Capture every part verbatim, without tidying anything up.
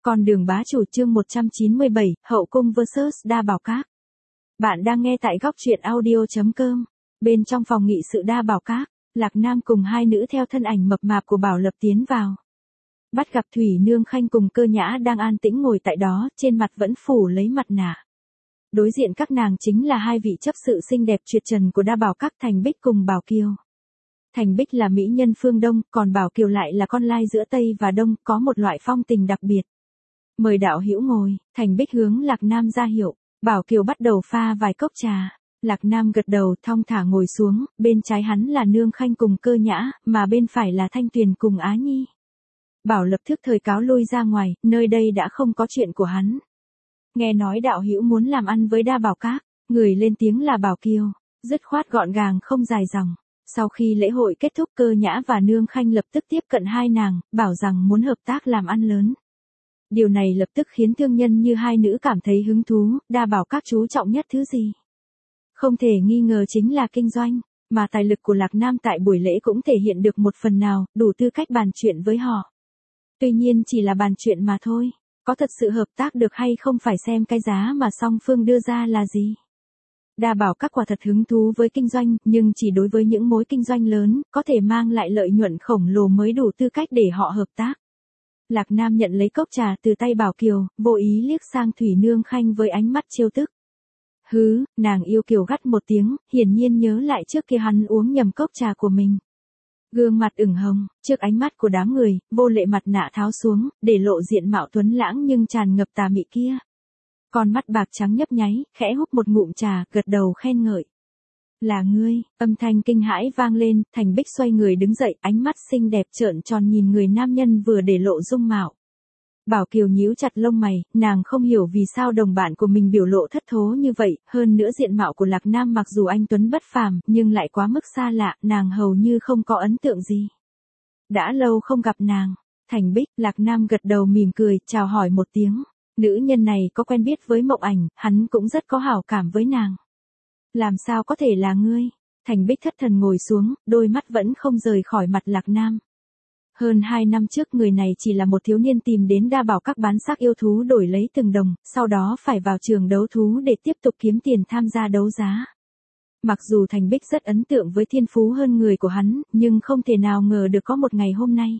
Con đường bá chủ chương một trăm chín mươi bảy, Hậu cung versus Đa Bảo Các. Bạn đang nghe tại góc truyện audio chấm com. Bên trong phòng nghị sự Đa Bảo Các, Lạc Nam cùng hai nữ theo thân ảnh mập mạp của Bảo Lập tiến vào. Bắt gặp Thủy Nương Khanh cùng Cơ Nhã đang an tĩnh ngồi tại đó, trên mặt vẫn phủ lấy mặt nạ. Đối diện các nàng chính là hai vị chấp sự xinh đẹp tuyệt trần của Đa Bảo Các, Thành Bích cùng Bảo Kiều. Thành Bích là mỹ nhân phương Đông, còn Bảo Kiều lại là con lai giữa Tây và Đông, có một loại phong tình đặc biệt. Mời đạo hữu ngồi. Thành Bích hướng Lạc Nam ra hiệu. Bảo Kiều bắt đầu pha vài cốc trà. Lạc Nam gật đầu thong thả ngồi xuống, bên trái hắn là Nương Khanh cùng Cơ Nhã, mà bên phải là Thanh Tuyền cùng Á Nhi. Bảo lập tức thời cáo lui ra ngoài, nơi đây đã không có chuyện của hắn. Nghe nói đạo hữu muốn làm ăn với Đa Bảo Các, người lên tiếng là Bảo Kiều, dứt khoát gọn gàng không dài dòng. Sau khi lễ hội kết thúc, Cơ Nhã và Nương Khanh lập tức tiếp cận hai nàng, bảo rằng muốn hợp tác làm ăn lớn. Điều này lập tức khiến thương nhân như hai nữ cảm thấy hứng thú. Đa Bảo Các chú trọng nhất thứ gì? Không thể nghi ngờ chính là kinh doanh, mà tài lực của Lạc Nam tại buổi lễ cũng thể hiện được một phần nào, đủ tư cách bàn chuyện với họ. Tuy nhiên chỉ là bàn chuyện mà thôi, có thật sự hợp tác được hay không phải xem cái giá mà song phương đưa ra là gì. Đa Bảo Các quả thật hứng thú với kinh doanh, nhưng chỉ đối với những mối kinh doanh lớn, có thể mang lại lợi nhuận khổng lồ mới đủ tư cách để họ hợp tác. Lạc Nam nhận lấy cốc trà từ tay Bảo Kiều, vô ý liếc sang Thủy Nương Khanh với ánh mắt trêu tức. Hứ, nàng yêu kiều gắt một tiếng, hiển nhiên nhớ lại trước kia hắn uống nhầm cốc trà của mình. Gương mặt ửng hồng, trước ánh mắt của đám người, vô lệ mặt nạ tháo xuống, để lộ diện mạo tuấn lãng nhưng tràn ngập tà mị kia. Con mắt bạc trắng nhấp nháy, khẽ húp một ngụm trà, gật đầu khen ngợi. Là ngươi, âm thanh kinh hãi vang lên, Thành Bích xoay người đứng dậy, ánh mắt xinh đẹp trợn tròn nhìn người nam nhân vừa để lộ dung mạo. Bảo Kiều nhíu chặt lông mày, nàng không hiểu vì sao đồng bạn của mình biểu lộ thất thố như vậy, hơn nữa diện mạo của Lạc Nam mặc dù anh tuấn bất phàm, nhưng lại quá mức xa lạ, nàng hầu như không có ấn tượng gì. Đã lâu không gặp nàng. Thành Bích, Lạc Nam gật đầu mỉm cười, chào hỏi một tiếng. Nữ nhân này có quen biết với Mộng Ảnh, hắn cũng rất có hảo cảm với nàng. Làm sao có thể là ngươi? Thành Bích thất thần ngồi xuống, đôi mắt vẫn không rời khỏi mặt Lạc Nam. Hơn hai năm trước người này chỉ là một thiếu niên tìm đến Đa Bảo Các bán xác yêu thú đổi lấy từng đồng, sau đó phải vào trường đấu thú để tiếp tục kiếm tiền tham gia đấu giá. Mặc dù Thành Bích rất ấn tượng với thiên phú hơn người của hắn, nhưng không thể nào ngờ được có một ngày hôm nay.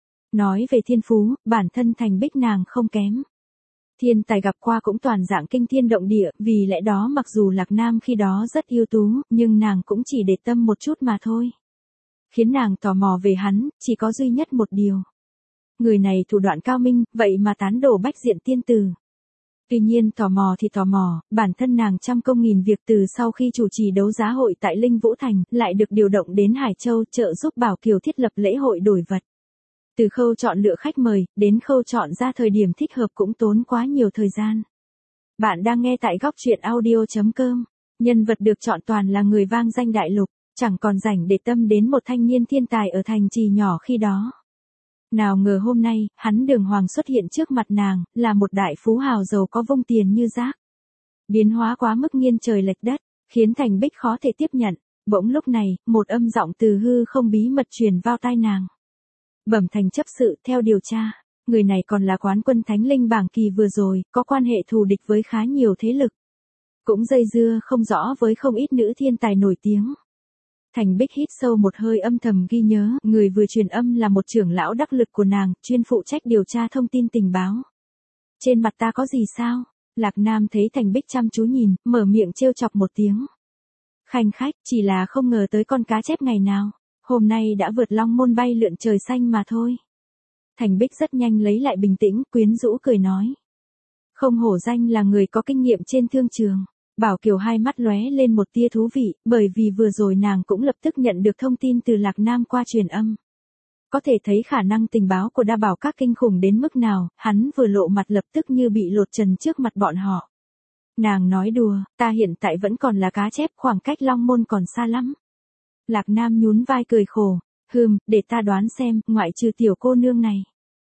Nói về thiên phú, bản thân Thành Bích nàng không kém. Thiên tài gặp qua cũng toàn dạng kinh thiên động địa, vì lẽ đó mặc dù Lạc Nam khi đó rất ưu tú, nhưng nàng cũng chỉ để tâm một chút mà thôi. Khiến nàng tò mò về hắn, chỉ có duy nhất một điều. Người này thủ đoạn cao minh, vậy mà tán đổ bách diện tiên tử. Tuy nhiên tò mò thì tò mò, bản thân nàng trăm công nghìn việc từ sau khi chủ trì đấu giá hội tại Linh Vũ Thành, lại được điều động đến Hải Châu trợ giúp Bảo Kiều thiết lập lễ hội đổi vật. Từ khâu chọn lựa khách mời, đến khâu chọn ra thời điểm thích hợp cũng tốn quá nhiều thời gian. Bạn đang nghe tại góc truyện audio chấm com. Nhân vật được chọn toàn là người vang danh đại lục, chẳng còn rảnh để tâm đến một thanh niên thiên tài ở thành trì nhỏ khi đó. Nào ngờ hôm nay, hắn đường hoàng xuất hiện trước mặt nàng, là một đại phú hào giàu có vung tiền như rác. Biến hóa quá mức nghiêng trời lệch đất, khiến Thành Bích khó thể tiếp nhận. Bỗng lúc này, một âm giọng từ hư không bí mật truyền vào tai nàng. Bẩm Thành chấp sự, theo điều tra, người này còn là quán quân Thánh Linh bảng kỳ vừa rồi, có quan hệ thù địch với khá nhiều thế lực. Cũng dây dưa không rõ với không ít nữ thiên tài nổi tiếng. Thành Bích hít sâu một hơi âm thầm ghi nhớ, người vừa truyền âm là một trưởng lão đắc lực của nàng, chuyên phụ trách điều tra thông tin tình báo. Trên mặt ta có gì sao? Lạc Nam thấy Thành Bích chăm chú nhìn, mở miệng trêu chọc một tiếng. Khanh khách, chỉ là không ngờ tới con cá chép ngày nào. Hôm nay đã vượt long môn bay lượn trời xanh mà thôi. Thành Bích rất nhanh lấy lại bình tĩnh, quyến rũ cười nói. Không hổ danh là người có kinh nghiệm trên thương trường. Bảo Kiều hai mắt lóe lên một tia thú vị, bởi vì vừa rồi nàng cũng lập tức nhận được thông tin từ Lạc Nam qua truyền âm. Có thể thấy khả năng tình báo của Đa Bảo Các kinh khủng đến mức nào, hắn vừa lộ mặt lập tức như bị lột trần trước mặt bọn họ. Nàng nói đùa, ta hiện tại vẫn còn là cá chép, khoảng cách long môn còn xa lắm. Lạc Nam nhún vai cười khổ, hừm, để ta đoán xem, ngoại trừ tiểu cô nương này.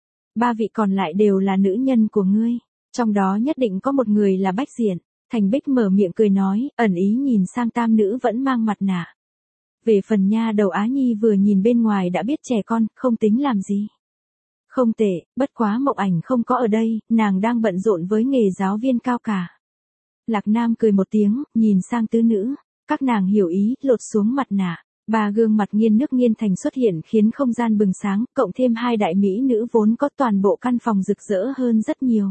Ba vị còn lại đều là nữ nhân của ngươi, trong đó nhất định có một người là bách diện. Thành Bích mở miệng cười nói, ẩn ý nhìn sang tam nữ vẫn mang mặt nạ. Về phần nha đầu Á Nhi vừa nhìn bên ngoài đã biết trẻ con, không tính làm gì. Không tệ, bất quá Mộng Ảnh không có ở đây, nàng đang bận rộn với nghề giáo viên cao cả. Lạc Nam cười một tiếng, nhìn sang tứ nữ, các nàng hiểu ý, lột xuống mặt nạ. Ba gương mặt nghiên nước nghiên thành xuất hiện khiến không gian bừng sáng, cộng thêm hai đại mỹ nữ vốn có toàn bộ căn phòng rực rỡ hơn rất nhiều.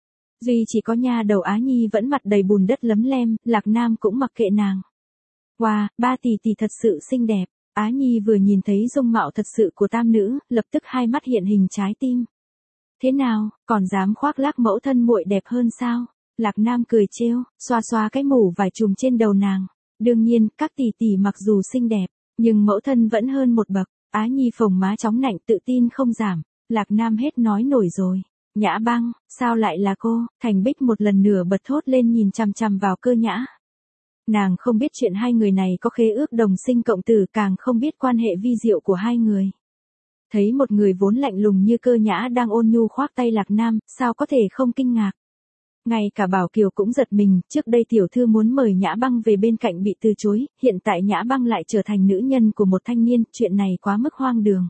Duy chỉ có nha đầu Á Nhi vẫn mặt đầy bùn đất lấm lem, Lạc Nam cũng mặc kệ nàng. Wow, ba tỷ tỷ thật sự xinh đẹp. Á Nhi vừa nhìn thấy dung mạo thật sự của tam nữ, lập tức hai mắt hiện hình trái tim. Thế nào, còn dám khoác lác mẫu thân muội đẹp hơn sao? Lạc Nam cười trêu, xoa xoa cái mũ vải trùm trên đầu nàng. Đương nhiên, các tỷ tỷ mặc dù xinh đẹp, nhưng mẫu thân vẫn hơn một bậc. Á Nhi phồng má chóng nạnh tự tin không giảm. Lạc Nam hết nói nổi rồi. Nhã Băng, sao lại là cô? Thành Bích một lần nữa bật thốt lên nhìn chằm chằm vào Cơ Nhã. Nàng không biết chuyện hai người này có khế ước đồng sinh cộng tử, càng không biết quan hệ vi diệu của hai người. Thấy một người vốn lạnh lùng như Cơ Nhã đang ôn nhu khoác tay Lạc Nam, sao có thể không kinh ngạc. Ngay cả Bảo Kiều cũng giật mình, trước đây tiểu thư muốn mời Nhã Băng về bên cạnh bị từ chối, hiện tại Nhã Băng lại trở thành nữ nhân của một thanh niên, chuyện này quá mức hoang đường.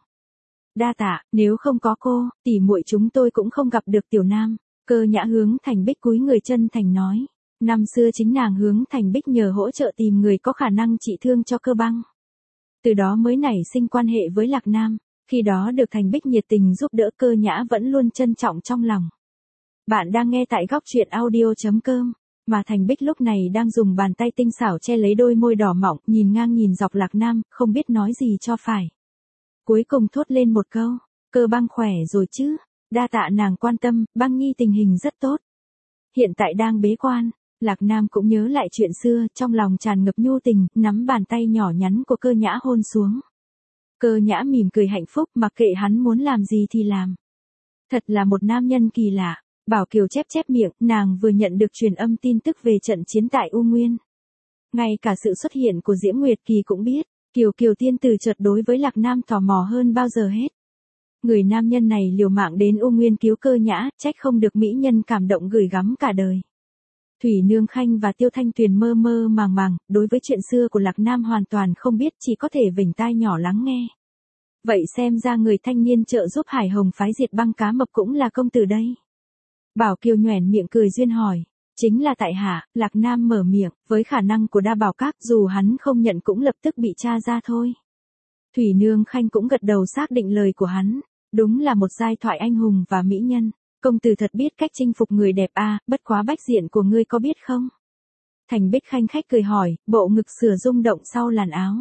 Đa tạ, nếu không có cô, tỷ muội chúng tôi cũng không gặp được tiểu nam. Cơ Nhã hướng Thành Bích cúi người chân thành nói. Năm xưa chính nàng hướng Thành Bích nhờ hỗ trợ tìm người có khả năng trị thương cho Cơ Băng. Từ đó mới nảy sinh quan hệ với Lạc Nam, khi đó được Thành Bích nhiệt tình giúp đỡ, Cơ Nhã vẫn luôn trân trọng trong lòng. Bạn đang nghe tại góc truyện audio chấm com, mà Thành Bích lúc này đang dùng bàn tay tinh xảo che lấy đôi môi đỏ mọng, nhìn ngang nhìn dọc Lạc Nam, không biết nói gì cho phải. Cuối cùng thốt lên một câu, Cơ Băng khỏe rồi chứ? Đa tạ nàng quan tâm, Băng Nhi tình hình rất tốt. Hiện tại đang bế quan. Lạc Nam cũng nhớ lại chuyện xưa, trong lòng tràn ngập nhu tình, nắm bàn tay nhỏ nhắn của Cơ Nhã hôn xuống. Cơ Nhã mỉm cười hạnh phúc, mặc kệ hắn muốn làm gì thì làm. Thật là một nam nhân kỳ lạ. Bảo Kiều chép chép miệng, nàng vừa nhận được truyền âm tin tức về trận chiến tại U Nguyên. Ngay cả sự xuất hiện của Diễm Nguyệt Kỳ cũng biết, Kiều Kiều tiên tử chợt đối với Lạc Nam tò mò hơn bao giờ hết. Người nam nhân này liều mạng đến U Nguyên cứu Cơ Nhã, trách không được mỹ nhân cảm động gửi gắm cả đời. Thủy Nương Khanh và Tiêu Thanh Tuyền mơ mơ màng màng, đối với chuyện xưa của Lạc Nam hoàn toàn không biết, chỉ có thể vểnh tai nhỏ lắng nghe. Vậy xem ra người thanh niên trợ giúp Hải Hồng phái diệt Băng Cá Mập cũng là công tử đây. Bảo Kiều nhoẻn miệng cười duyên hỏi. Chính là tại hạ. Lạc Nam mở miệng, với khả năng của Đa Bảo Các, dù hắn không nhận cũng lập tức bị tra ra thôi. Thủy Nương Khanh cũng gật đầu xác định lời của hắn. Đúng là một giai thoại anh hùng và mỹ nhân. Công tử thật biết cách chinh phục người đẹp a, à, bất quá bách diện của ngươi có biết không? Thành Bích khanh khách cười hỏi, bộ ngực sửa rung động sau làn áo.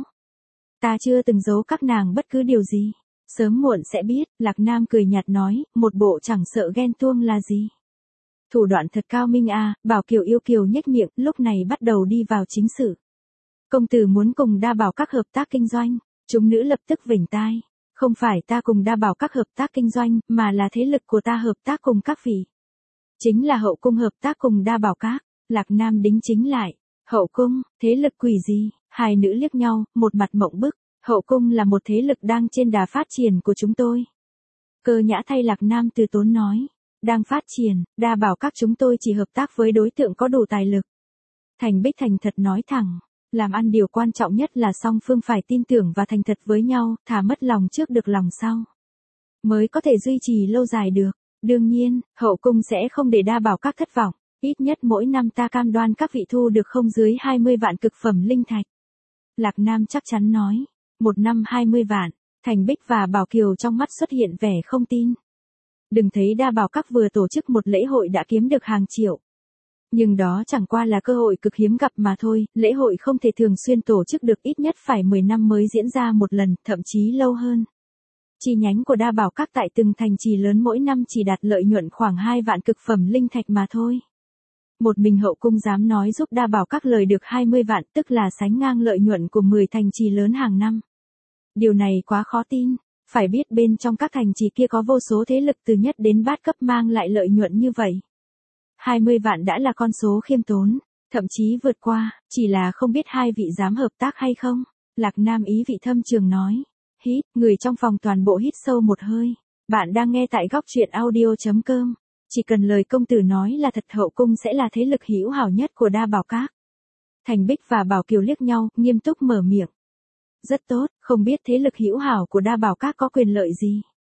Ta chưa từng giấu các nàng bất cứ điều gì. Sớm muộn sẽ biết, Lạc Nam cười nhạt nói, một bộ chẳng sợ ghen tuông là gì. Thủ đoạn thật cao minh a, à, Bảo Kiều yêu kiều nhếch miệng, lúc này bắt đầu đi vào chính sự. Công tử muốn cùng Đa Bảo Các hợp tác kinh doanh, chúng nữ lập tức vểnh tai. Không phải ta cùng Đa Bảo Các hợp tác kinh doanh, mà là thế lực của ta hợp tác cùng các vị. Chính là hậu cung hợp tác cùng Đa Bảo Các. Lạc Nam đính chính lại. Hậu cung, thế lực quỷ gì? Hai nữ liếc nhau, một mặt mộng bức. Hậu cung là một thế lực đang trên đà phát triển của chúng tôi. Cơ Nhã thay Lạc Nam từ tốn nói. Đang phát triển, Đa Bảo Các chúng tôi chỉ hợp tác với đối tượng có đủ tài lực. Thành Bích thành thật nói thẳng. Làm ăn điều quan trọng nhất là song phương phải tin tưởng và thành thật với nhau, thà mất lòng trước được lòng sau. Mới có thể duy trì lâu dài được. Đương nhiên, hậu cung sẽ không để Đa Bảo Các thất vọng. Ít nhất mỗi năm ta cam đoan các vị thu được không dưới hai mươi vạn cực phẩm linh thạch. Lạc Nam chắc chắn nói. Một năm hai mươi vạn. Thành Bích và Bảo Kiều trong mắt xuất hiện vẻ không tin. Đừng thấy Đa Bảo Các vừa tổ chức một lễ hội đã kiếm được hàng triệu. Nhưng đó chẳng qua là cơ hội cực hiếm gặp mà thôi, lễ hội không thể thường xuyên tổ chức được, ít nhất phải mười năm mới diễn ra một lần, thậm chí lâu hơn. Chi nhánh của Đa Bảo Các tại từng thành trì lớn mỗi năm chỉ đạt lợi nhuận khoảng hai vạn cực phẩm linh thạch mà thôi. Một mình hậu cung dám nói giúp Đa Bảo Các lời được hai mươi vạn, tức là sánh ngang lợi nhuận của mười thành trì lớn hàng năm. Điều này quá khó tin, phải biết bên trong các thành trì kia có vô số thế lực từ nhất đến bát cấp mang lại lợi nhuận như vậy. hai mươi vạn đã là con số khiêm tốn, thậm chí vượt qua, chỉ là không biết hai vị dám hợp tác hay không. Lạc Nam ý vị thâm trường nói. Hít, người trong phòng toàn bộ hít sâu một hơi. Bạn đang nghe tại góc truyện audio chấm com. Chỉ cần lời công tử nói là thật, hậu cung sẽ là thế lực hữu hảo nhất của Đa Bảo Các. Thành Bích và Bảo Kiều liếc nhau, nghiêm túc mở miệng. Rất tốt, không biết thế lực hữu hảo của Đa Bảo Các có quyền lợi gì.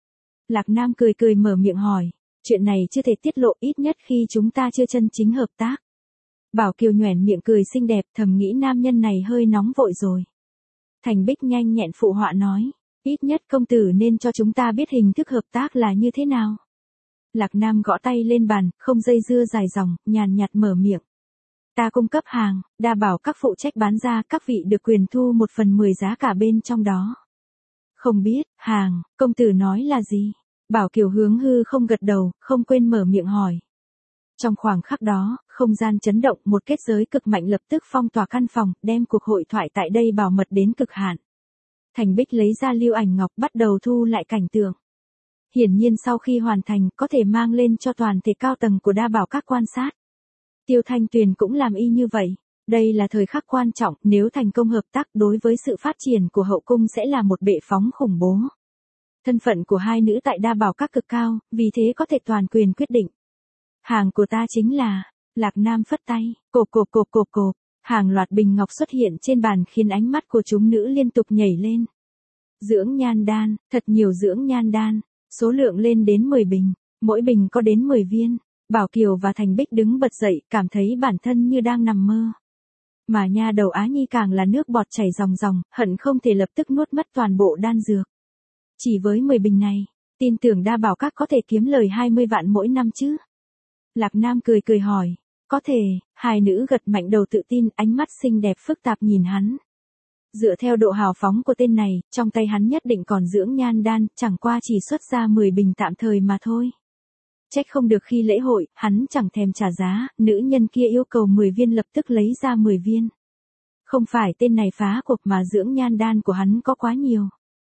Lạc Nam cười cười mở miệng hỏi, chuyện này chưa thể tiết lộ ít nhất khi chúng ta chưa chân chính hợp tác. Bảo Kiều nhoẻn miệng cười xinh đẹp, thầm nghĩ nam nhân này hơi nóng vội rồi. Thành Bích nhanh nhẹn phụ họa nói, ít nhất công tử nên cho chúng ta biết hình thức hợp tác là như thế nào. Lạc Nam gõ tay lên bàn, không dây dưa dài dòng, nhàn nhạt mở miệng. Ta cung cấp hàng, đa bảo các phụ trách bán ra, các vị được quyền thu một phần mười giá cả bên trong đó. Không biết, hàng, công tử nói là gì? Bảo Kiều hướng hư không gật đầu, không quên mở miệng hỏi. Trong khoảng khắc đó, không gian chấn động, một kết giới cực mạnh lập tức phong tỏa căn phòng, đem cuộc hội thoại tại đây bảo mật đến cực hạn. Thành Bích lấy ra lưu ảnh ngọc bắt đầu thu lại cảnh tượng. Hiển nhiên sau khi hoàn thành có thể mang lên cho toàn thể cao tầng của đa bảo các quan sát. Tiêu Thanh Tuyền cũng làm y như vậy. Đây là thời khắc quan trọng, nếu thành công hợp tác đối với sự phát triển của hậu cung sẽ là một bệ phóng khủng bố. Thân phận của hai nữ tại đa bảo các cực cao, vì thế có thể toàn quyền quyết định. Hàng của ta chính là, Lạc Nam phất tay, cộp cộp cộp cộp cộp, hàng loạt bình ngọc xuất hiện trên bàn khiến ánh mắt của chúng nữ liên tục nhảy lên. Dưỡng nhan đan, thật nhiều dưỡng nhan đan, số lượng lên đến mười bình, mỗi bình có đến mười viên. Bảo Kiều và Thành Bích đứng bật dậy, cảm thấy bản thân như đang nằm mơ. Mà nha đầu Á Nhi càng là nước bọt chảy ròng ròng, hận không thể lập tức nuốt mất toàn bộ đan dược. Chỉ với mười bình này, tin tưởng đa bảo các có thể kiếm lời hai mươi vạn mỗi năm chứ? Lạc Nam cười cười hỏi, có thể, hai nữ gật mạnh đầu tự tin, ánh mắt xinh đẹp phức tạp nhìn hắn. Dựa theo độ hào phóng của tên này, trong tay hắn nhất định còn dưỡng nhan đan, chẳng qua chỉ xuất ra mười bình tạm thời mà thôi. Trách không được khi lễ hội, hắn chẳng thèm trả giá, nữ nhân kia yêu cầu mười viên lập tức lấy ra mười viên. Không phải tên này phá cuộc mà dưỡng nhan đan của hắn có quá nhiều.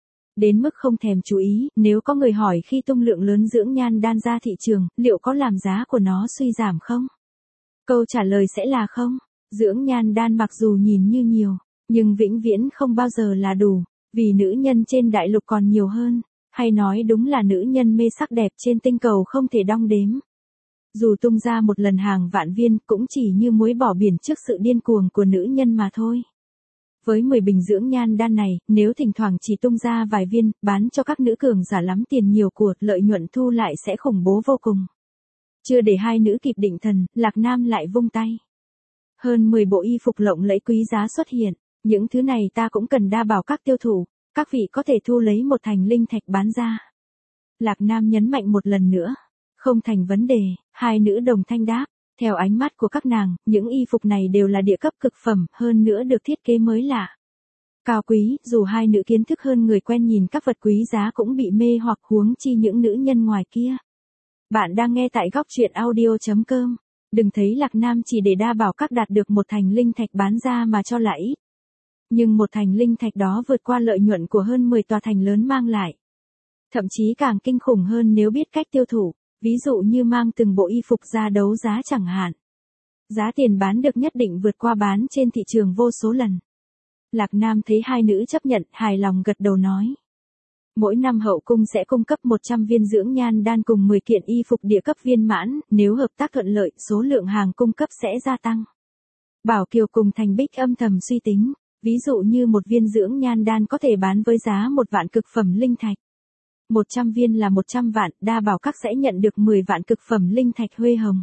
Đến mức không thèm chú ý, nếu có người hỏi khi tung lượng lớn dưỡng nhan đan ra thị trường, liệu có làm giá của nó suy giảm không? Câu trả lời sẽ là không. Dưỡng nhan đan mặc dù nhìn như nhiều, nhưng vĩnh viễn không bao giờ là đủ, vì nữ nhân trên đại lục còn nhiều hơn. Hay nói đúng là nữ nhân mê sắc đẹp trên tinh cầu không thể đong đếm. Dù tung ra một lần hàng vạn viên cũng chỉ như muối bỏ biển trước sự điên cuồng của nữ nhân mà thôi. Với mười bình dưỡng nhan đan này, nếu thỉnh thoảng chỉ tung ra vài viên, bán cho các nữ cường giả lắm tiền nhiều của, lợi nhuận thu lại sẽ khủng bố vô cùng. Chưa để hai nữ kịp định thần, Lạc Nam lại vung tay. Hơn mười bộ y phục lộng lẫy quý giá xuất hiện, những thứ này ta cũng cần đa bảo các tiêu thụ. Các vị có thể thu lấy một thành linh thạch bán ra. Lạc Nam nhấn mạnh một lần nữa. Không thành vấn đề, hai nữ đồng thanh đáp. Theo ánh mắt của các nàng, những y phục này đều là địa cấp cực phẩm, hơn nữa được thiết kế mới lạ. Cao quý, dù hai nữ kiến thức hơn người quen nhìn các vật quý giá cũng bị mê hoặc huống chi những nữ nhân ngoài kia. Bạn đang nghe tại góc truyện audio chấm com. Đừng thấy Lạc Nam chỉ để đa bảo các đạt được một thành linh thạch bán ra mà cho là ít. Nhưng một thành linh thạch đó vượt qua lợi nhuận của hơn mười tòa thành lớn mang lại. Thậm chí càng kinh khủng hơn nếu biết cách tiêu thụ, ví dụ như mang từng bộ y phục ra đấu giá chẳng hạn. Giá tiền bán được nhất định vượt qua bán trên thị trường vô số lần. Lạc Nam thấy hai nữ chấp nhận, hài lòng gật đầu nói. Mỗi năm hậu cung sẽ cung cấp một trăm viên dưỡng nhan đan cùng mười kiện y phục địa cấp viên mãn, nếu hợp tác thuận lợi, số lượng hàng cung cấp sẽ gia tăng. Bảo Kiều cùng Thành Bích âm thầm suy tính. Ví dụ như một viên dưỡng nhan đan có thể bán với giá một vạn cực phẩm linh thạch. một trăm viên là một trăm vạn, đa bảo các sẽ nhận được mười vạn cực phẩm linh thạch huê hồng.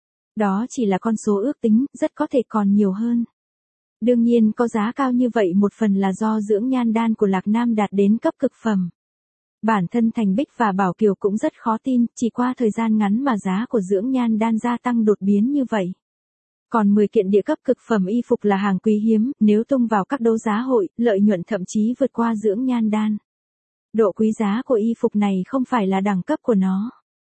Đó chỉ là con số ước tính, rất có thể còn nhiều hơn. Đương nhiên có giá cao như vậy một phần là do dưỡng nhan đan của Lạc Nam đạt đến cấp cực phẩm. Bản thân Thành Bích và Bảo Kiều cũng rất khó tin, chỉ qua thời gian ngắn mà giá của dưỡng nhan đan gia tăng đột biến như vậy. Còn mười kiện địa cấp cực phẩm y phục là hàng quý hiếm, nếu tung vào các đấu giá hội, lợi nhuận thậm chí vượt qua dưỡng nhan đan. Độ quý giá của y phục này không phải là đẳng cấp của nó,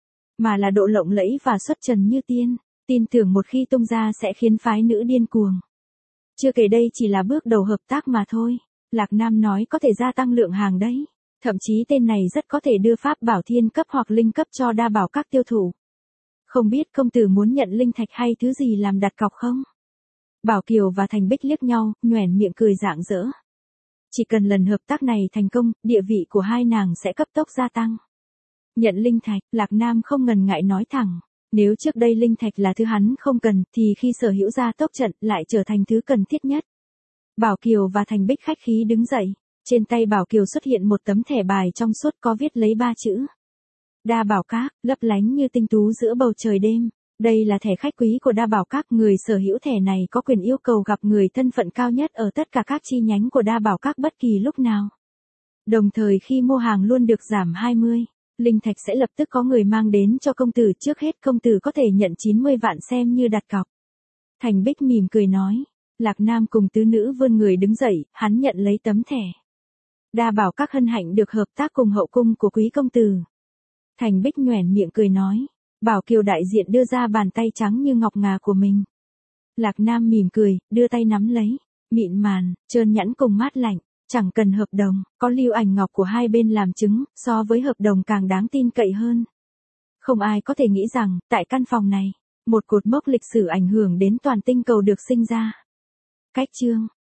mà là độ lộng lẫy và xuất trần như tiên, tin tưởng một khi tung ra sẽ khiến phái nữ điên cuồng. Chưa kể đây chỉ là bước đầu hợp tác mà thôi, Lạc Nam nói có thể gia tăng lượng hàng đấy, thậm chí tên này rất có thể đưa pháp bảo thiên cấp hoặc linh cấp cho đa bảo các tiêu thụ. Không biết công tử muốn nhận linh thạch hay thứ gì làm đặt cọc không? Bảo Kiều và Thành Bích liếc nhau, nhoẻn miệng cười rạng rỡ. Chỉ cần lần hợp tác này thành công, địa vị của hai nàng sẽ cấp tốc gia tăng. Nhận linh thạch, Lạc Nam không ngần ngại nói thẳng. Nếu trước đây linh thạch là thứ hắn không cần, thì khi sở hữu gia tốc trận lại trở thành thứ cần thiết nhất. Bảo Kiều và Thành Bích khách khí đứng dậy. Trên tay Bảo Kiều xuất hiện một tấm thẻ bài trong suốt có viết lấy ba chữ. Đa Bảo Các, lấp lánh như tinh tú giữa bầu trời đêm. Đây là thẻ khách quý của Đa Bảo Các, người sở hữu thẻ này có quyền yêu cầu gặp người thân phận cao nhất ở tất cả các chi nhánh của Đa Bảo Các bất kỳ lúc nào. Đồng thời khi mua hàng luôn được giảm hai mươi, linh thạch sẽ lập tức có người mang đến cho công tử, trước hết công tử có thể nhận chín mươi vạn xem như đặt cọc. Thành Bích mỉm cười nói. Lạc Nam cùng tứ nữ vươn người đứng dậy, hắn nhận lấy tấm thẻ. Đa Bảo Các hân hạnh được hợp tác cùng hậu cung của quý công tử. Thành Bích nhoẻn miệng cười nói. Bảo Kiều đại diện đưa ra bàn tay trắng như ngọc ngà của mình. Lạc Nam mỉm cười, đưa tay nắm lấy. Mịn màn, trơn nhẵn cùng mát lạnh. Chẳng cần hợp đồng, có lưu ảnh ngọc của hai bên làm chứng, so với hợp đồng càng đáng tin cậy hơn. Không ai có thể nghĩ rằng, tại căn phòng này, một cột mốc lịch sử ảnh hưởng đến toàn tinh cầu được sinh ra. Cách chương